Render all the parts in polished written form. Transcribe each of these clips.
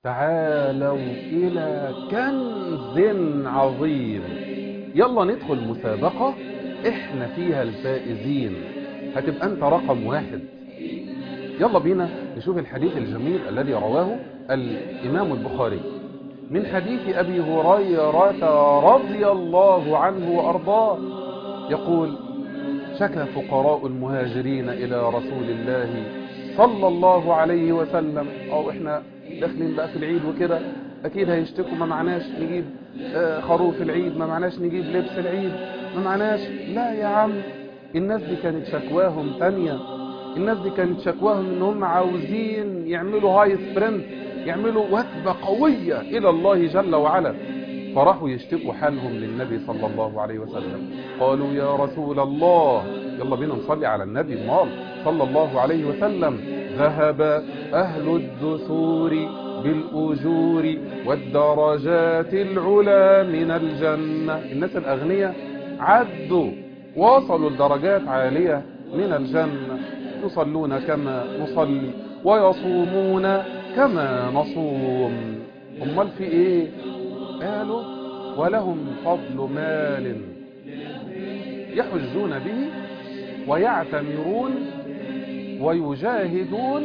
تعالوا إلى كنز عظيم. يلا ندخل مسابقة احنا فيها الفائزين، هتبقى انت رقم 1. يلا بينا نشوف الحديث الجميل الذي رواه الإمام البخاري من حديث أبي هريرة رضي الله عنه وأرضاه، يقول: شكى فقراء المهاجرين إلى رسول الله صلى الله عليه وسلم. احنا داخلين بقى في العيد وكده، اكيد هيشتكوا ما معناش نجيب خروف العيد، ما معناش نجيب لبس العيد، ما معناش. لا يا عم، الناس دي كانت شكواهم تانية. الناس دي كانت شكواهم ان هم عاوزين يعملوا هاي سبرنت، يعملوا وثبة قوية الى الله جل وعلا. فراحوا يشتكوا حالهم للنبي صلى الله عليه وسلم. قالوا: يا رسول الله، يلا بينا نصلي على النبي المال صلى الله عليه وسلم: ذهب أهل الدثور بالأجور والدرجات العلا من الجنة. الناس الأغنياء عدوا وصلوا لدرجات عالية من الجنة، يصلون كما نصلي ويصومون كما نصوم. امال في ايه؟ قالوا: ولهم فضل مال يحجون به ويعتمرون ويجاهدون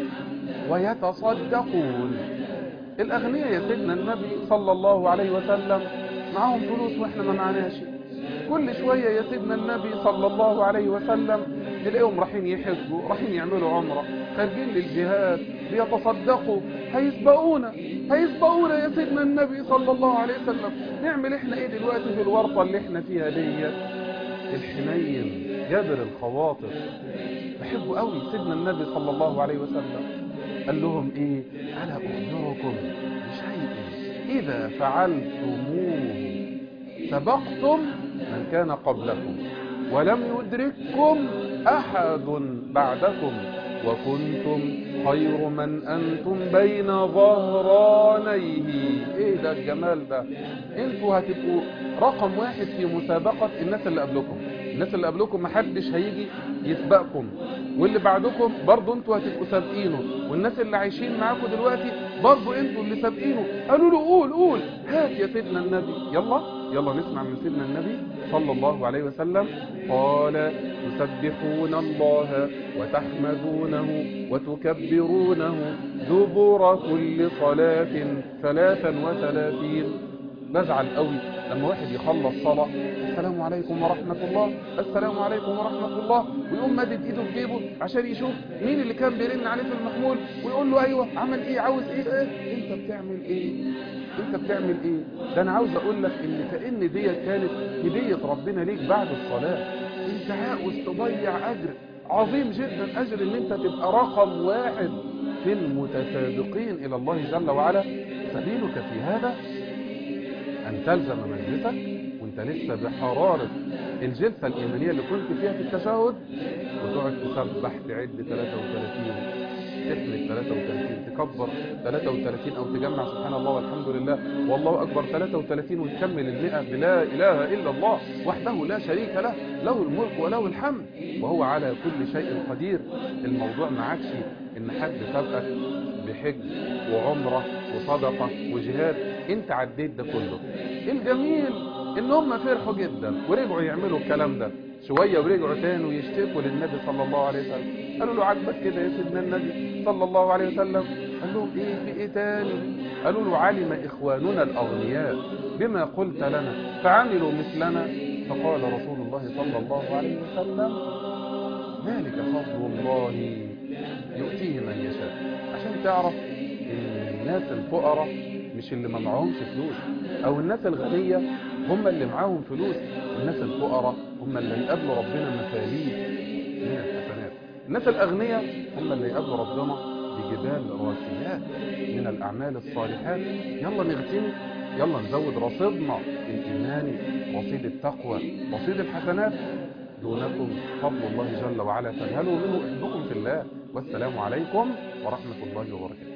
ويتصدقون. الأغنياء يا سيدنا النبي صلى الله عليه وسلم معاهم فلوس واحنا ما معناش. كل شوية يا سيدنا النبي صلى الله عليه وسلم تلاقيهم رايحين يحجوا، رايحين يعملوا عمرة، خارجين للجهاد، بيتصدقوا. هيسبقونا يا سيدنا النبي صلى الله عليه وسلم. نعمل احنا ايه دلوقتي في الورطة اللي احنا فيها ديت؟ الحنين جابر الخواطر بحبه قوي سيدنا النبي صلى الله عليه وسلم. قال لهم ايه؟ ألا أخبركم بشيء إذا فعلتموه سبقتم من كان قبلكم ولم يدرككم أحد بعدكم وكنتم خير من أنتم بين ظهرانيه. ايه ده الجمال ده؟ انتوا هتبقوا رقم 1 في مسابقة الناس اللي قبلكم. الناس اللي قبلكم محدش هيجي يسبقكم، واللي بعدكم برضو انتوا هتبقوا سابقينه، والناس اللي عايشين معاكم دلوقتي برضو انتوا اللي سابقينه. قالوا له: قول هات يا سيدنا النبي. يلا نسمع من سيدنا النبي صلى الله عليه وسلم. قال: تسبحون الله وتحمدونه وتكبرونه دبر كل صلاة 33. بزعل قوي لما واحد يخلص صلاة: السلام عليكم ورحمة الله، السلام عليكم ورحمة الله، ويقوم مادد ايده في جيبه عشان يشوف مين اللي كان بيرن عليه في المحمول، ويقول له: ايوه عمل ايه، عاوز ايه. انت بتعمل ايه؟ ده انا عاوز اقول لك ان كأن دي كانت هدية ربنا ليك بعد الصلاة. انت عاوز تضيع اجر عظيم جدا، اجر ان انت تبقى رقم 1 في المتسابقين الى الله جل وعلا. سبيلك في هذا أن تلزم مجلسك وانت لسه بحرارة الجلسة الإيمانية اللي كنت فيها في التشهد، وتقعد تسبح تعد 33، تحمد 33، تكبر 33، أو تجمع سبحان الله والحمد لله والله أكبر 33، وتكمل 100 بلا إله إلا الله وحده لا شريك له، له الملك وله الحمد وهو على كل شيء قدير. الموضوع معكش إن حد سبقك بحج وعمرة وصدقة وجهاد، انت عديت ده كله. الجميل ان هم فرحوا جدا ورجعوا يعملوا الكلام ده شوية، ورجعوا تاني ويشتكوا للنبي صلى الله عليه وسلم. قالوا له: عجبك كده يا سيدنا النبي صلى الله عليه وسلم؟ قال لهم: ايه في ايه تاني؟ قالوا له: علم اخواننا الاغنياء بما قلت لنا فعملوا مثلنا. فقال رسول الله صلى الله عليه وسلم: ذلك فضل الله يؤتيه من يشاء. عشان تعرف ان الناس الفقراء مش اللي ما معهمش فلوس، او الناس الغنية هم اللي معاهم فلوس. الناس الفقراء هم اللي يقابلوا ربنا مفاليد من الحسنات. الناس الأغنياء هم اللي يقابلوا ربنا بجبال راسيات من الأعمال الصالحات. يلا نغتني، يلا نزود رصيدنا الإيماني، رصيد التقوى، رصيد الحسنات. دونكم فضل الله جل وعلا، فانهلوا منه احبكم في الله. والسلام عليكم ورحمة الله وبركاته.